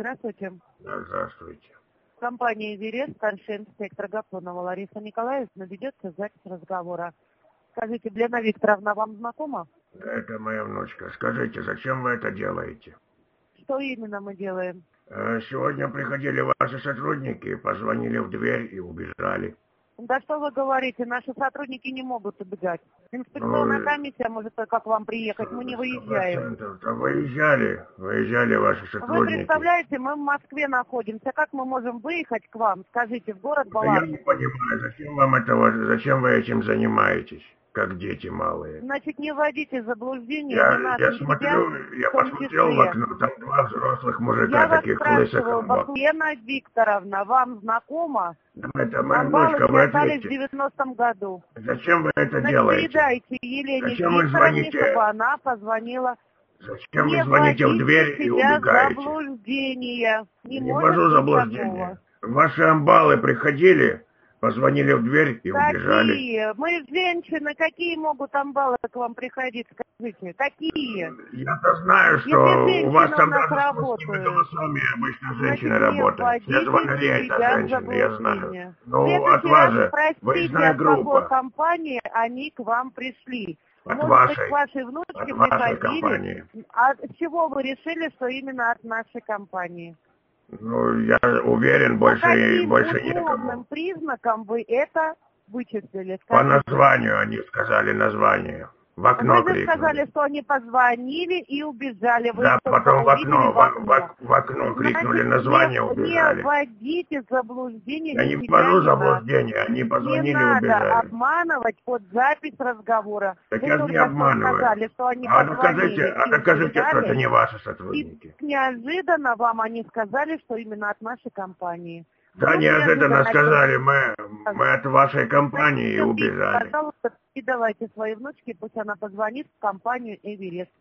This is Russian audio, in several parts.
Здравствуйте. Да, здравствуйте. Компания «Эверест», старший инспектор Гапонова Лариса Николаевна, ведется запись разговора. Скажите, Лена Викторовна вам знакома? Да, это моя внучка. Скажите, зачем вы это делаете? Что именно мы делаем? Сегодня приходили ваши сотрудники, позвонили в дверь и убежали. Да что вы говорите, наши сотрудники не могут убегать. Инспекционная комиссия может только к вам приехать, мы не выезжаем. Да выезжали ваши Вы сотрудники. представляете, мы в Москве находимся, как мы можем выехать к вам, скажите, в город Да я не Балашов? понимаю, зачем вы этим занимаетесь, как дети малые? Значит, не вводите в заблуждение ни нас, ни себя, Я в том посмотрел в числе. окно, там два взрослых мужика, Я вас таких лысых. спрашиваю, Лена Викторовна, вам знакома? Это моя Амбалы внучка, вы остались в ответьте. 90-м году. Зачем вы это Значит, делаете? передайте Елене Зачем вы Викторовне, звоните? чтобы она позвонила. Зачем Не вы звоните в вводите дверь и себя в убегаете? заблуждение. Не ввожу быть заблуждение. такого. Ваши амбалы приходили, позвонили в дверь и убежали. Какие? Мы женщины, какие могут амбалы к вам приходить, скажите? Какие? Я-то знаю, что Если у вас женщины у там нас даже с мужскими работают, голосами обычно женщины значит, не работают. Все вводите звонари это себя в женщины, я знаю. заблуждение. В Ну, от следующий вас раз же, спросите, выездная от какой группа. компании они к вам пришли. От Может быть, к вашей. вашей От внучке вашей приходили? компании. А с чего вы решили, что именно от нашей компании? Ну, я уверен, По больше каким некому. условным признакам вы это вычислили? По Скажите. названию они сказали название. В окно Вы же сказали, крикнули. что они позвонили и убежали. Вы Да, их только потом в увидели окно, в окно. в окно крикнули Значит, название, не убежали. вводите в заблуждение Я ни не себя, ввожу ни нас. заблуждение, они Не позвонили, надо убежали. обманывать под запись разговора. Так Вы я же не только что обманываю. сказали, что они А позвонили и докажите, что это убежали. не ваши И сотрудники. неожиданно вам они сказали, что именно от нашей компании. Да, Вдруг неожиданно сказали, чем- мы от вашей компании и убежали. Пожалуйста, передавайте своей внучке, пусть она позвонит в компанию «Эверест».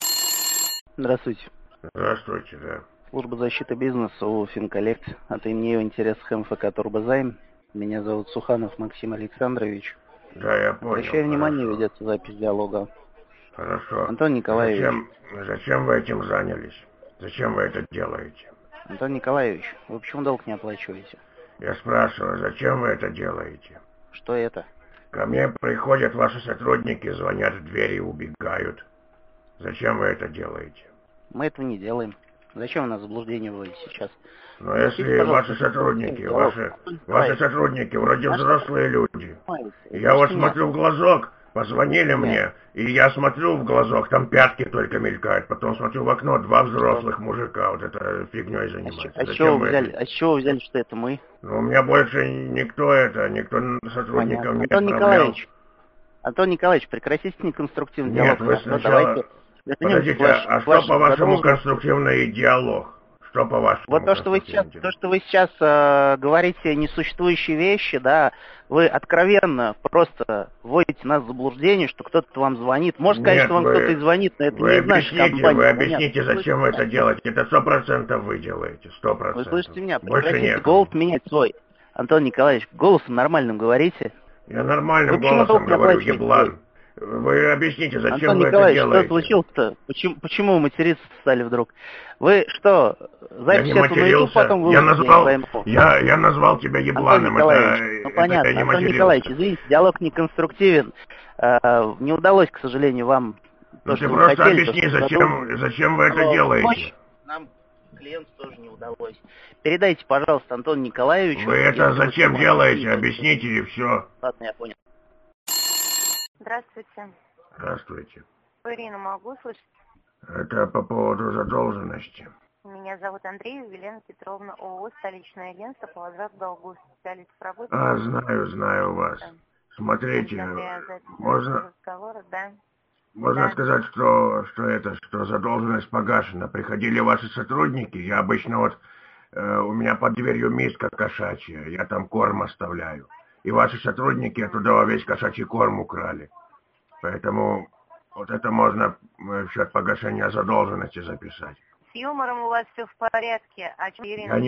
Здравствуйте. Здравствуйте, да. Служба защиты бизнеса ООО «Финколлект». От имени в интересах МФК «Турбозайм». Меня зовут Суханов Максим Александрович. Да, я понял. Обращаю внимание, Хорошо. ведется запись диалога. Хорошо. Антон Николаевич. Зачем вы этим занялись? Зачем вы это делаете? Антон Николаевич, вы почему долг не оплачиваете? Я спрашиваю, зачем вы это делаете? Что это? Ко мне приходят ваши сотрудники, звонят в дверь и убегают. Зачем вы это делаете? Мы этого не делаем. Зачем вы нас в заблуждение вводите сейчас? Но если ваши сотрудники вроде взрослые люди, я вот смотрю в глазок, позвонили мне, и я смотрю в глазок, там пятки только мелькают, потом смотрю в окно, два взрослых мужика, вот это фигней занимаются. А с чего вы взяли, что это мы? Ну, у меня больше никто сотрудникам не отправлял. Антон Николаевич, прекратите неконструктивный диалог. Нет, вы сначала... Подождите, а что по-вашему конструктивный диалог? Что по-вашему? Вот то, что вы сейчас говорите несуществующие вещи, да, вы откровенно просто вводите нас в заблуждение, что кто-то вам звонит. Может сказать, что вам кто-то и звонит, но это не из нашей компании. Вы объясните, зачем вы это делаете. Это 100% вы делаете, 100%. Вы слышите меня? Больше Прекратите голос менять свой. Антон Николаевич, голосом нормальным говорите. Я нормальным голосом говорю, еблан. Вы объясните, зачем Антон вы Николаевич, это делаете? что случилось-то? Почему вы материться стали вдруг? Вы что, запись эту на YouTube потом выложите? Я назвал тебя ебланом. Антон Николаевич, понятно. Антон Николаевич, извините, диалог неконструктивен. Не удалось, к сожалению, вам то, что вы хотели. Ты просто объясни, зачем вы это делаете? Нам клиенту тоже не удалось. Передайте, пожалуйста, Антону Николаевичу. Вы это зачем делаете? Объясните, и все. Ладно, я понял. Здравствуйте. Здравствуйте. Ирину могу слышать? Это по поводу задолженности. Меня зовут Андреева Елена Петровна, ООО «Столичное агентство по возврату долгу». Специалист по работе. Знаю вас. Да. Смотрите, можно сказать, что задолженность погашена. Приходили ваши сотрудники, я обычно у меня под дверью миска кошачья, я там корм оставляю. И ваши сотрудники оттуда весь кошачий корм украли. Поэтому вот это можно в счет погашения задолженности записать. С юмором у вас все в порядке. А чем Ирина Я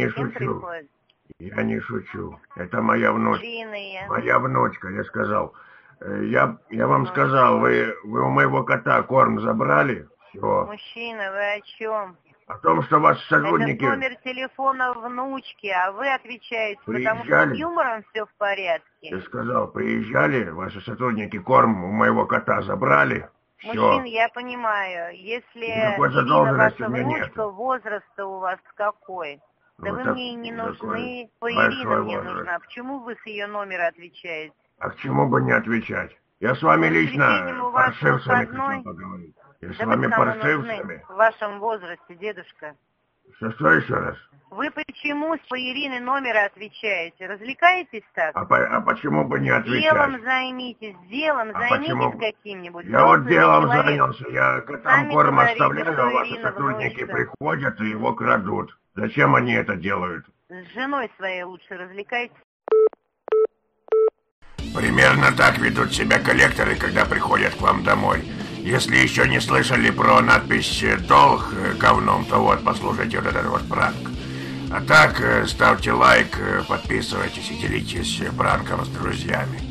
не шучу. Это моя внучка. Моя внучка, я сказал. Я вам сказал, вы у моего кота корм забрали? Все. Мужчина, вы о чем? О том, что ваши сотрудники... Это номер телефона внучки, а вы отвечаете, потому что Приезжали? с юмором все в порядке. Я сказал, приезжали, ваши сотрудники корм у моего кота забрали. Мужчин, Все. я понимаю, если Никакой Ирина задолженности ваша у меня внучка, нету. возраста у вас какой? Да Вот вы так мне и не такой нужны, большой Ирина мне возраст. нужна. Почему вы с ее номера отвечаете? А к чему бы не отвечать? Я с вами В воскресенье лично у вас паршивцами выходной? хотел поговорить. Я с Да вы вами кому паршивцами. нужны в вашем возрасте, дедушка? Что еще раз? Вы почему с Ирины номера отвечаете? Развлекаетесь так? А почему бы не отвечать? Делом займитесь, делом А займитесь почему? каким-нибудь. Я вот Взрослый делом человек. занялся, я котам Сами корм говорите, оставляю, что а ваши Ирина сотрудники внучка. приходят и его крадут. Зачем они это делают? С женой своей лучше развлекайтесь. Примерно так ведут себя коллекторы, когда приходят к вам домой. Если еще не слышали про надпись «Долг говном», то вот, послушайте вот этот вот пранк. А так, ставьте лайк, подписывайтесь и делитесь пранком с друзьями.